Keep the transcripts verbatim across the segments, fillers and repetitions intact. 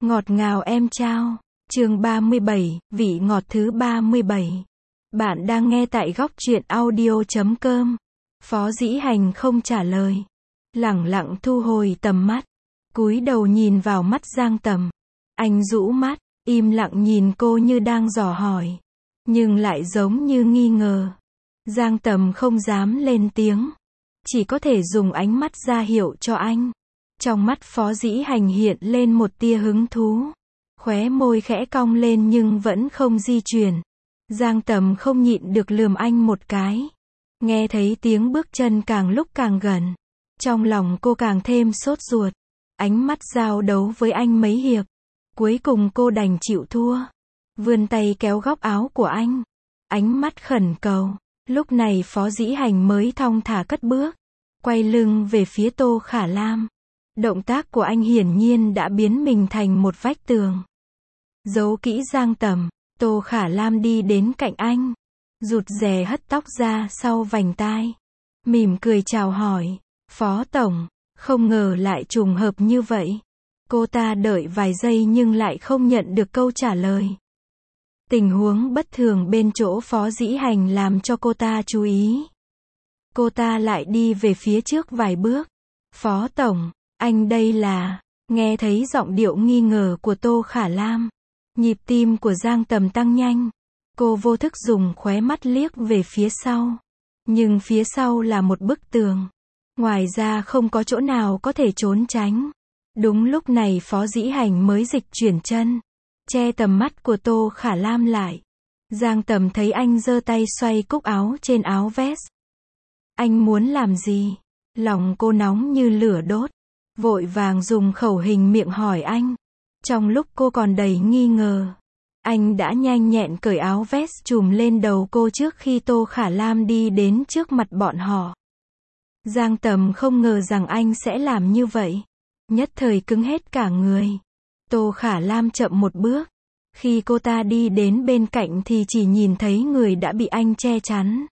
Ngọt ngào em trao. Chương ba mươi bảy, vị ngọt thứ ba mươi bảy. Bạn đang nghe tại góc truyện audio chấm com. Phó Dĩ Hành không trả lời. Lẳng lặng thu hồi tầm mắt. Cúi đầu nhìn vào mắt Giang Tầm. Anh rũ mắt, im lặng nhìn cô như đang dò hỏi. Nhưng lại giống như nghi ngờ. Giang Tầm không dám lên tiếng. Chỉ có thể dùng ánh mắt ra hiệu cho anh. Trong mắt Phó Dĩ Hành hiện lên một tia hứng thú. Khóe môi khẽ cong lên nhưng vẫn không di chuyển. Giang Tầm không nhịn được lườm anh một cái. Nghe thấy tiếng bước chân càng lúc càng gần. Trong lòng cô càng thêm sốt ruột. Ánh mắt giao đấu với anh mấy hiệp. Cuối cùng cô đành chịu thua. Vươn tay kéo góc áo của anh. Ánh mắt khẩn cầu. Lúc này Phó Dĩ Hành mới thong thả cất bước. Quay lưng về phía Tô Khả Lam. Động tác của anh hiển nhiên đã biến mình thành một vách tường. Giấu kỹ Giang Tầm, Tô Khả Lam đi đến cạnh anh. Rụt rè hất tóc ra sau vành tai. Mỉm cười chào hỏi. Phó Tổng, không ngờ lại trùng hợp như vậy. Cô ta đợi vài giây nhưng lại không nhận được câu trả lời. Tình huống bất thường bên chỗ Phó Dĩ Hành làm cho cô ta chú ý. Cô ta lại đi về phía trước vài bước. Phó Tổng, anh đây là... Nghe thấy giọng điệu nghi ngờ của Tô Khả Lam. Nhịp tim của Giang Tầm tăng nhanh. Cô vô thức dùng khóe mắt liếc về phía sau. Nhưng phía sau là một bức tường. Ngoài ra không có chỗ nào có thể trốn tránh. Đúng lúc này Phó Dĩ Hành mới dịch chuyển chân. Che tầm mắt của Tô Khả Lam lại. Giang Tầm thấy anh giơ tay xoay cúc áo trên áo vest. Anh muốn làm gì? Lòng cô nóng như lửa đốt. Vội vàng dùng khẩu hình miệng hỏi anh. Trong lúc cô còn đầy nghi ngờ. Anh đã nhanh nhẹn cởi áo vest trùm lên đầu cô trước khi Tô Khả Lam đi đến trước mặt bọn họ. Giang Tầm không ngờ rằng anh sẽ làm như vậy. Nhất thời cứng hết cả người. Tô Khả Lam chậm một bước. Khi cô ta đi đến bên cạnh thì chỉ nhìn thấy người đã bị anh che chắn.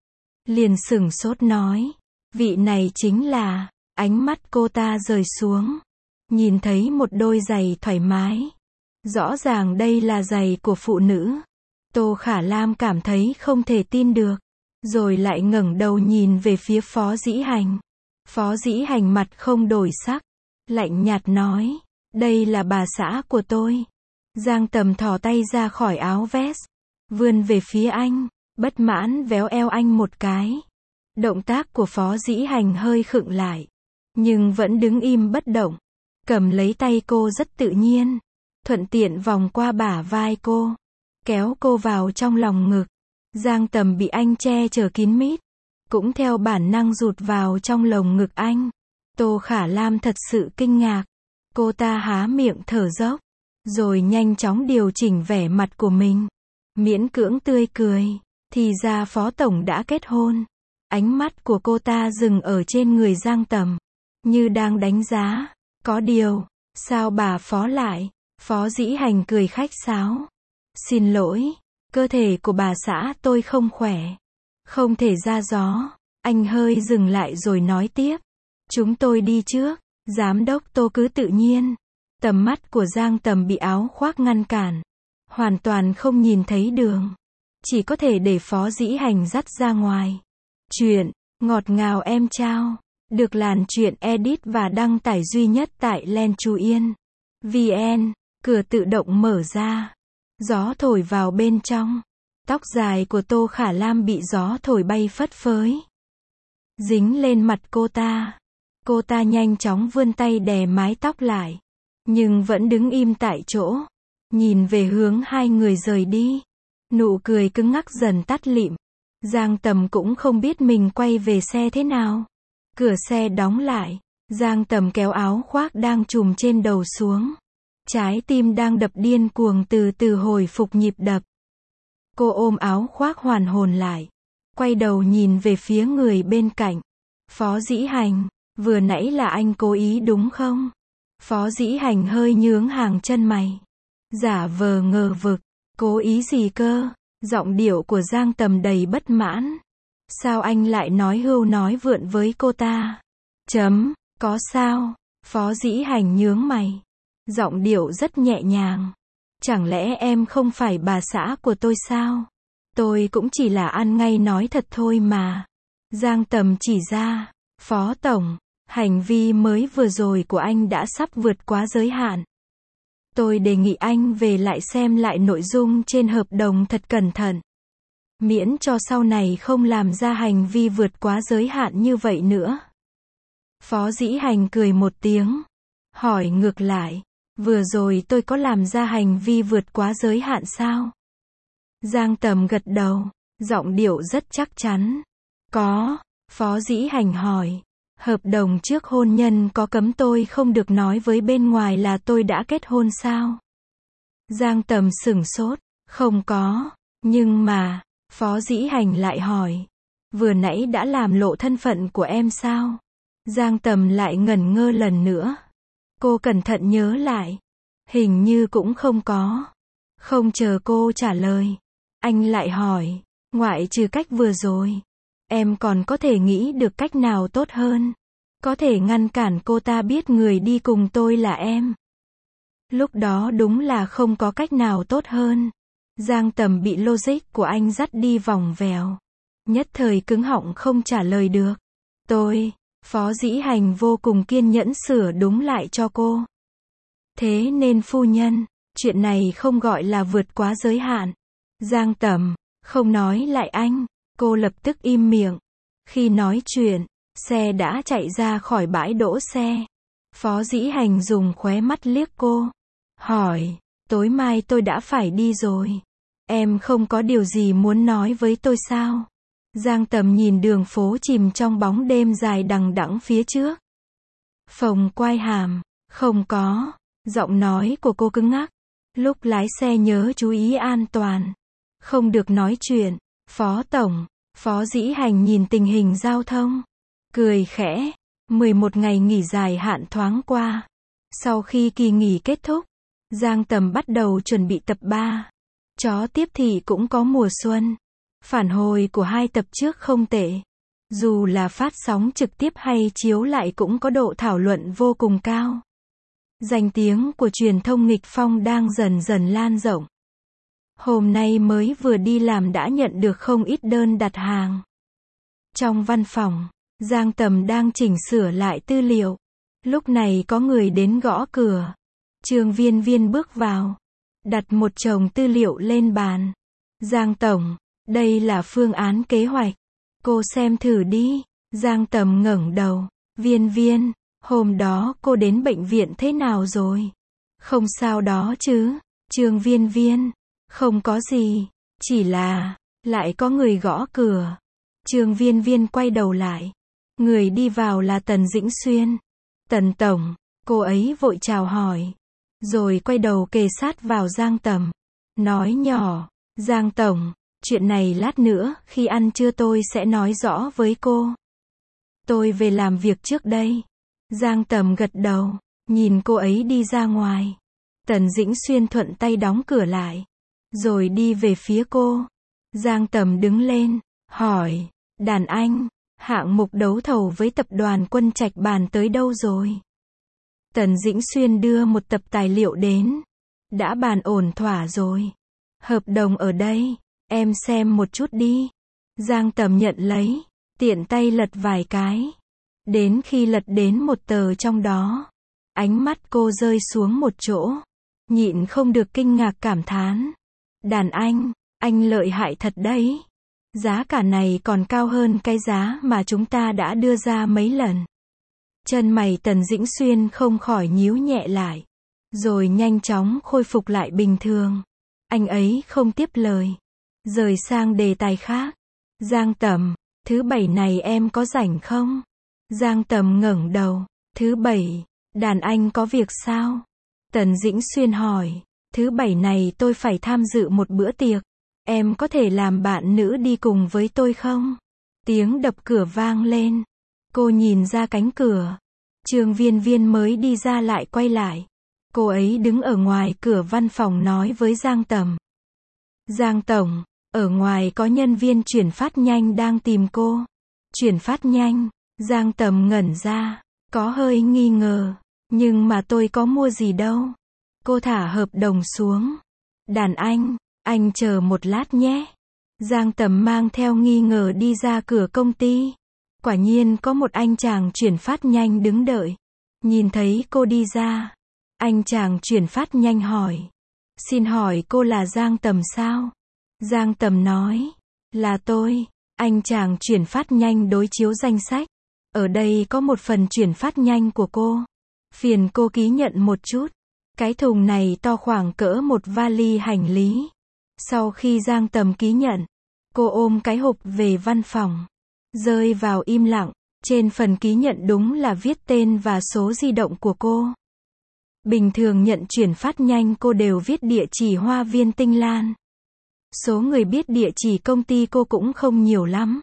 Liền sửng sốt nói. Vị này chính là... Ánh mắt cô ta rời xuống. Nhìn thấy một đôi giày thoải mái. Rõ ràng đây là giày của phụ nữ. Tô Khả Lam cảm thấy không thể tin được. Rồi lại ngẩng đầu nhìn về phía Phó Dĩ Hành. Phó Dĩ Hành mặt không đổi sắc. Lạnh nhạt nói. Đây là bà xã của tôi. Giang Tầm thò tay ra khỏi áo vest. Vươn về phía anh. Bất mãn véo eo anh một cái. Động tác của Phó Dĩ Hành hơi khựng lại. Nhưng vẫn đứng im bất động. Cầm lấy tay cô rất tự nhiên. Thuận tiện vòng qua bả vai cô. Kéo cô vào trong lòng ngực. Giang Tầm bị anh che chở kín mít. Cũng theo bản năng rụt vào trong lồng ngực anh. Tô Khả Lam thật sự kinh ngạc. Cô ta há miệng thở dốc. Rồi nhanh chóng điều chỉnh vẻ mặt của mình. Miễn cưỡng tươi cười. Thì ra Phó Tổng đã kết hôn. Ánh mắt của cô ta dừng ở trên người Giang Tầm. Như đang đánh giá. Có điều, sao bà Phó lại? Phó Dĩ Hành cười khách sáo. Xin lỗi, cơ thể của bà xã tôi không khỏe. Không thể ra gió. Anh hơi dừng lại rồi nói tiếp. Chúng tôi đi trước. Giám đốc Tô cứ tự nhiên. Tầm mắt của Giang Tầm bị áo khoác ngăn cản. Hoàn toàn không nhìn thấy đường. Chỉ có thể để Phó Dĩ Hành dắt ra ngoài. Chuyện, ngọt ngào em trao. Được làn truyện edit và đăng tải duy nhất tại Len Chu Yên. vn. Cửa tự động mở ra. Gió thổi vào bên trong. Tóc dài của Tô Khả Lam bị gió thổi bay phất phới. Dính lên mặt cô ta. Cô ta nhanh chóng vươn tay đè mái tóc lại. Nhưng vẫn đứng im tại chỗ. Nhìn về hướng hai người rời đi. Nụ cười cứng ngắc dần tắt lịm. Giang Tầm cũng không biết mình quay về xe thế nào. Cửa xe đóng lại. Giang Tầm kéo áo khoác đang trùm trên đầu xuống. Trái tim đang đập điên cuồng từ từ hồi phục nhịp đập. Cô ôm áo khoác hoàn hồn lại. Quay đầu nhìn về phía người bên cạnh. Phó Dĩ Hành, vừa nãy là anh cố ý đúng không? Phó Dĩ Hành hơi nhướng hàng chân mày. Giả vờ ngờ vực. Cố ý gì cơ? Giọng điệu của Giang Tầm đầy bất mãn. Sao anh lại nói hưu nói vượn với cô ta? Chấm, có sao? Phó Dĩ Hành nhướng mày. Giọng điệu rất nhẹ nhàng. Chẳng lẽ em không phải bà xã của tôi sao? Tôi cũng chỉ là ăn ngay nói thật thôi mà. Giang Tầm chỉ ra. Phó Tổng, hành vi mới vừa rồi của anh đã sắp vượt quá giới hạn. Tôi đề nghị anh về lại xem lại nội dung trên hợp đồng thật cẩn thận. Miễn cho sau này không làm ra hành vi vượt quá giới hạn như vậy nữa. Phó Dĩ Hành cười một tiếng. Hỏi ngược lại. Vừa rồi tôi có làm ra hành vi vượt quá giới hạn sao? Giang Tầm gật đầu. Giọng điệu rất chắc chắn. Có. Phó Dĩ Hành hỏi. Hợp đồng trước hôn nhân có cấm tôi không được nói với bên ngoài là tôi đã kết hôn sao? Giang Tầm sửng sốt. Không có. Nhưng mà, Phó Dĩ Hành lại hỏi. Vừa nãy đã làm lộ thân phận của em sao? Giang Tầm lại ngẩn ngơ lần nữa. Cô cẩn thận nhớ lại. Hình như cũng không có. Không chờ cô trả lời. Anh lại hỏi. Ngoại trừ cách vừa rồi. Em còn có thể nghĩ được cách nào tốt hơn? Có thể ngăn cản cô ta biết người đi cùng tôi là em. Lúc đó đúng là không có cách nào tốt hơn. Giang Tầm bị logic của anh dắt đi vòng vèo. Nhất thời cứng họng không trả lời được. Tôi, Phó Dĩ Hành vô cùng kiên nhẫn sửa đúng lại cho cô. Thế nên phu nhân, chuyện này không gọi là vượt quá giới hạn. Giang Tầm, không nói lại anh. Cô lập tức im miệng. Khi nói chuyện, xe đã chạy ra khỏi bãi đỗ xe. Phó Dĩ Hành dùng khóe mắt liếc cô. Hỏi, tối mai tôi đã phải đi rồi. Em không có điều gì muốn nói với tôi sao? Giang Tầm nhìn đường phố chìm trong bóng đêm dài đằng đẵng phía trước. Phồng quai hàm, không có. Giọng nói của cô cứng ngắc. Lúc lái xe nhớ chú ý an toàn. Không được nói chuyện. Phó Tổng, Phó Dĩ Hành nhìn tình hình giao thông. Cười khẽ. mười một ngày nghỉ dài hạn thoáng qua. Sau khi kỳ nghỉ kết thúc, Giang Tầm bắt đầu chuẩn bị tập ba. Chó tiếp thị cũng có mùa xuân. Phản hồi của hai tập trước không tệ. Dù là phát sóng trực tiếp hay chiếu lại cũng có độ thảo luận vô cùng cao. Danh tiếng của truyền thông nghịch phong đang dần dần lan rộng. Hôm nay mới vừa đi làm đã nhận được không ít đơn đặt hàng. Trong văn phòng, Giang Tầm đang chỉnh sửa lại tư liệu. Lúc này có người đến gõ cửa. Trương Viên Viên bước vào. Đặt một chồng tư liệu lên bàn. Giang Tổng, đây là phương án kế hoạch. Cô xem thử đi. Giang Tầm ngẩng đầu. Viên Viên, hôm đó cô đến bệnh viện thế nào rồi? Không sao đó chứ? Trương Viên Viên, không có gì. Chỉ là, lại có người gõ cửa. Trương Viên Viên quay đầu lại. Người đi vào là Tần Dĩnh Xuyên. Tần Tổng, cô ấy vội chào hỏi. Rồi quay đầu kề sát vào Giang Tầm. Nói nhỏ, Giang Tổng, chuyện này lát nữa, khi ăn trưa tôi sẽ nói rõ với cô. Tôi về làm việc trước đây. Giang Tầm gật đầu, nhìn cô ấy đi ra ngoài. Tần Dĩnh Xuyên thuận tay đóng cửa lại. Rồi đi về phía cô. Giang Tầm đứng lên, hỏi, đàn anh, hạng mục đấu thầu với tập đoàn Quân Trạch bàn tới đâu rồi? Tần Dĩnh Xuyên đưa một tập tài liệu đến. Đã bàn ổn thỏa rồi. Hợp đồng ở đây, em xem một chút đi. Giang Tầm nhận lấy, tiện tay lật vài cái. Đến khi lật đến một tờ trong đó, ánh mắt cô rơi xuống một chỗ. Nhịn không được kinh ngạc cảm thán. Đàn anh, anh lợi hại thật đấy. Giá cả này còn cao hơn cái giá mà chúng ta đã đưa ra mấy lần. Chân mày Tần Dĩnh Xuyên không khỏi nhíu nhẹ lại. Rồi nhanh chóng khôi phục lại bình thường. Anh ấy không tiếp lời. Rời sang đề tài khác. Giang Tầm, thứ bảy này em có rảnh không? Giang Tầm ngẩng đầu. Thứ bảy, đàn anh có việc sao? Tần Dĩnh Xuyên hỏi. Thứ bảy này tôi phải tham dự một bữa tiệc. Em có thể làm bạn nữ đi cùng với tôi không? Tiếng đập cửa vang lên. Cô nhìn ra cánh cửa. Trương Viên Viên mới đi ra lại quay lại. Cô ấy đứng ở ngoài cửa văn phòng nói với Giang Tầm. Giang Tổng, ở ngoài có nhân viên chuyển phát nhanh đang tìm cô. Chuyển phát nhanh? Giang Tầm ngẩn ra, có hơi nghi ngờ. Nhưng mà tôi có mua gì đâu. Cô thả hợp đồng xuống. Đàn anh, anh chờ một lát nhé. Giang Tầm mang theo nghi ngờ đi ra cửa công ty. Quả nhiên có một anh chàng chuyển phát nhanh đứng đợi. Nhìn thấy cô đi ra, anh chàng chuyển phát nhanh hỏi. Xin hỏi cô là Giang Tầm sao? Giang Tầm nói, là tôi. Anh chàng chuyển phát nhanh đối chiếu danh sách. Ở đây có một phần chuyển phát nhanh của cô. Phiền cô ký nhận một chút. Cái thùng này to khoảng cỡ một vali hành lý. Sau khi Giang Tầm ký nhận, cô ôm cái hộp về văn phòng. Rơi vào im lặng. Trên phần ký nhận đúng là viết tên và số di động của cô. Bình thường nhận chuyển phát nhanh cô đều viết địa chỉ Hoa Viên Tinh Lan. Số người biết địa chỉ công ty cô cũng không nhiều lắm.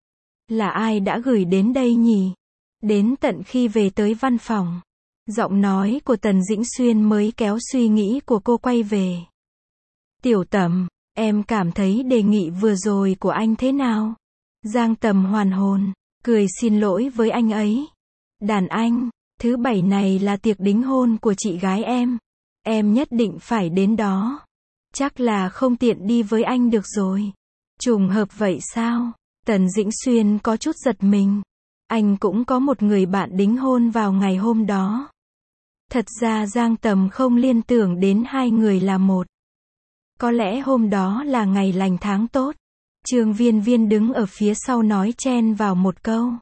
Là ai đã gửi đến đây nhỉ? Đến tận khi về tới văn phòng, giọng nói của Tần Dĩnh Xuyên mới kéo suy nghĩ của cô quay về. Tiểu Tầm, em cảm thấy đề nghị vừa rồi của anh thế nào? Giang Tầm hoàn hồn, cười xin lỗi với anh ấy. Đàn anh, thứ bảy này là tiệc đính hôn của chị gái em. Em nhất định phải đến đó. Chắc là không tiện đi với anh được rồi. Trùng hợp vậy sao? Tần Dĩnh Xuyên có chút giật mình. Anh cũng có một người bạn đính hôn vào ngày hôm đó. Thật ra Giang Tầm không liên tưởng đến hai người là một. Có lẽ hôm đó là ngày lành tháng tốt. Trương Viên Viên đứng ở phía sau nói chen vào một câu.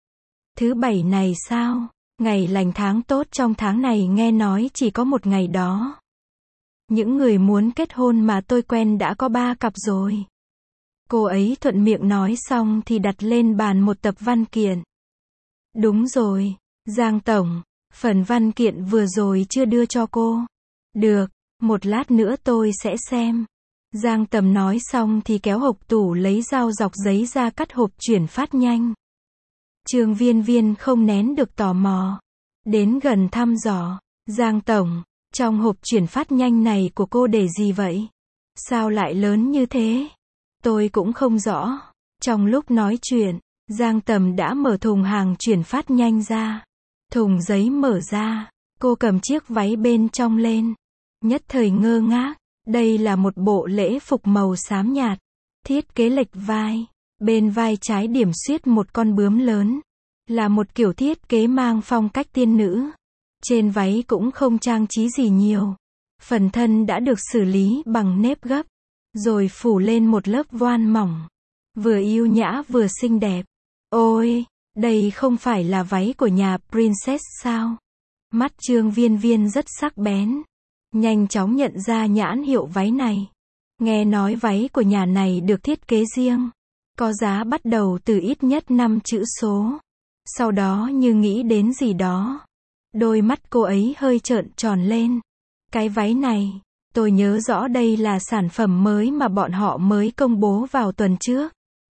Thứ bảy này sao? Ngày lành tháng tốt trong tháng này nghe nói chỉ có một ngày đó. Những người muốn kết hôn mà tôi quen đã có ba cặp rồi. Cô ấy thuận miệng nói xong thì đặt lên bàn một tập văn kiện. Đúng rồi, Giang Tổng, phần văn kiện vừa rồi chưa đưa cho cô. Được, một lát nữa tôi sẽ xem. Giang Tầm nói xong thì kéo hộc tủ lấy dao dọc giấy ra cắt hộp chuyển phát nhanh. Trương Viên Viên không nén được tò mò. Đến gần thăm dò. Giang Tổng, trong hộp chuyển phát nhanh này của cô để gì vậy? Sao lại lớn như thế? Tôi cũng không rõ. Trong lúc nói chuyện, Giang Tầm đã mở thùng hàng chuyển phát nhanh ra. Thùng giấy mở ra, cô cầm chiếc váy bên trong lên. Nhất thời ngơ ngác, đây là một bộ lễ phục màu xám nhạt. Thiết kế lệch vai, bên vai trái điểm xuyết một con bướm lớn. Là một kiểu thiết kế mang phong cách tiên nữ. Trên váy cũng không trang trí gì nhiều. Phần thân đã được xử lý bằng nếp gấp, rồi phủ lên một lớp voan mỏng. Vừa yêu nhã vừa xinh đẹp. Ôi, đây không phải là váy của nhà Princess sao? Mắt Trương Viên Viên rất sắc bén. Nhanh chóng nhận ra nhãn hiệu váy này. Nghe nói váy của nhà này được thiết kế riêng. Có giá bắt đầu từ ít nhất năm chữ số. Sau đó như nghĩ đến gì đó. Đôi mắt cô ấy hơi trợn tròn lên. Cái váy này, tôi nhớ rõ đây là sản phẩm mới mà bọn họ mới công bố vào tuần trước.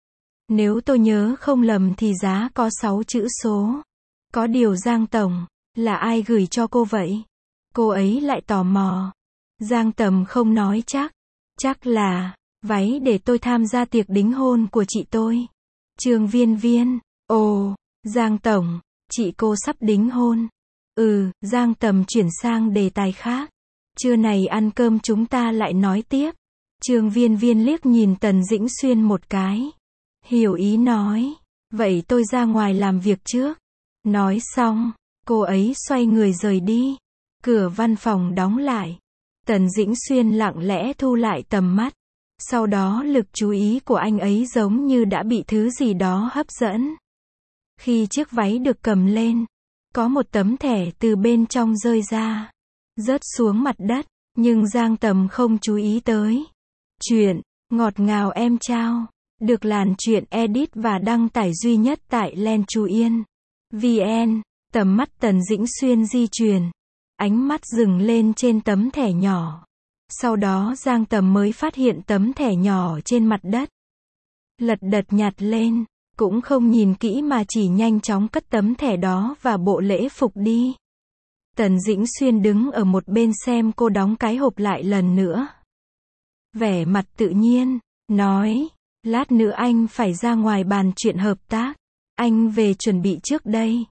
Nếu tôi nhớ không lầm thì giá có sáu chữ số. Có điều Giang Tổng, là ai gửi cho cô vậy? Cô ấy lại tò mò. Giang Tầm không nói chắc. Chắc là, váy để tôi tham gia tiệc đính hôn của chị tôi. Trương Viên Viên, ồ, Giang Tổng, chị cô sắp đính hôn. Ừ, Giang Tầm chuyển sang đề tài khác. Trưa này ăn cơm chúng ta lại nói tiếp. Trương Viên Viên liếc nhìn Tần Dĩnh Xuyên một cái. Hiểu ý nói, vậy tôi ra ngoài làm việc trước. Nói xong, cô ấy xoay người rời đi. Cửa văn phòng đóng lại. Tần Dĩnh Xuyên lặng lẽ thu lại tầm mắt. Sau đó lực chú ý của anh ấy giống như đã bị thứ gì đó hấp dẫn. Khi chiếc váy được cầm lên, có một tấm thẻ từ bên trong rơi ra, rớt xuống mặt đất, nhưng Giang Tầm không chú ý tới. Chuyện ngọt ngào em trao, được làn chuyện edit và đăng tải duy nhất tại Len Chú Yên. vn, tầm mắt Tần Dĩnh Xuyên di chuyển, ánh mắt dừng lên trên tấm thẻ nhỏ. Sau đó Giang Tầm mới phát hiện tấm thẻ nhỏ trên mặt đất. Lật đật nhặt lên, cũng không nhìn kỹ mà chỉ nhanh chóng cất tấm thẻ đó và bộ lễ phục đi. Tần Dĩnh Xuyên đứng ở một bên xem cô đóng cái hộp lại lần nữa. Vẻ mặt tự nhiên, nói, lát nữa anh phải ra ngoài bàn chuyện hợp tác. Anh về chuẩn bị trước đây.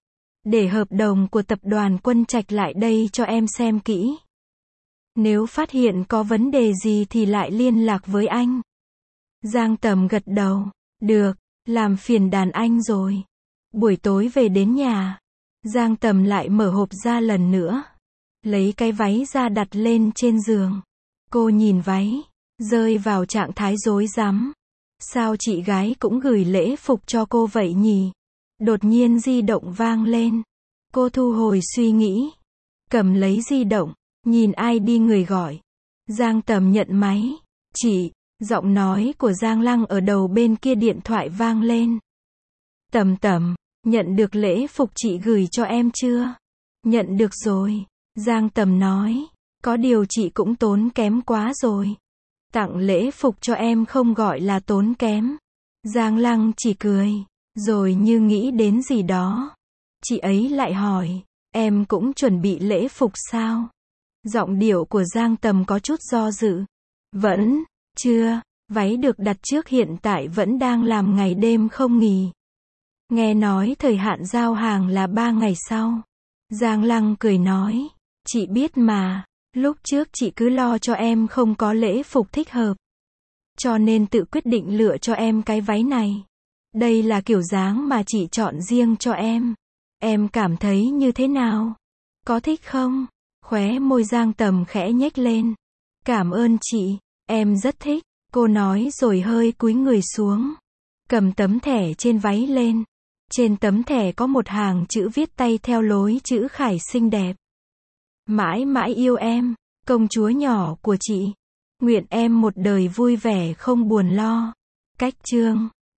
để hợp đồng của tập đoàn Quân Trạch lại đây cho em xem kỹ. Nếu phát hiện có vấn đề gì thì lại liên lạc với anh. Giang Tầm gật đầu. Được, làm phiền đàn anh rồi. Buổi tối về đến nhà, Giang Tầm lại mở hộp ra lần nữa. Lấy cái váy ra đặt lên trên giường. Cô nhìn váy, rơi vào trạng thái rối rắm. Sao chị gái cũng gửi lễ phục cho cô vậy nhỉ? Đột nhiên di động vang lên. Cô thu hồi suy nghĩ. Cầm lấy di động, nhìn ai đi người gọi. Giang Tầm nhận máy. Chị, giọng nói của Giang Lăng ở đầu bên kia điện thoại vang lên. Tầm Tầm, nhận được lễ phục chị gửi cho em chưa? Nhận được rồi. Giang Tầm nói. Có điều chị cũng tốn kém quá rồi. Tặng lễ phục cho em không gọi là tốn kém. Giang Lăng chỉ cười. Rồi như nghĩ đến gì đó. Chị ấy lại hỏi. Em cũng chuẩn bị lễ phục sao? Giọng điệu của Giang Tầm có chút do dự. Vẫn, chưa, váy được đặt trước hiện tại vẫn đang làm ngày đêm không nghỉ. Nghe nói thời hạn giao hàng là ba ngày sau. Giang Lăng cười nói. Chị biết mà, lúc trước chị cứ lo cho em không có lễ phục thích hợp. Cho nên tự quyết định lựa cho em cái váy này. Đây là kiểu dáng mà chị chọn riêng cho em. Em cảm thấy như thế nào? Có thích không? Khóe môi Giang Tầm khẽ nhếch lên. Cảm ơn chị, em rất thích. Cô nói rồi hơi cúi người xuống. Cầm tấm thẻ trên váy lên. Trên tấm thẻ có một hàng chữ viết tay theo lối chữ khải xinh đẹp. Mãi mãi yêu em, công chúa nhỏ của chị. Nguyện em một đời vui vẻ không buồn lo. Cách chương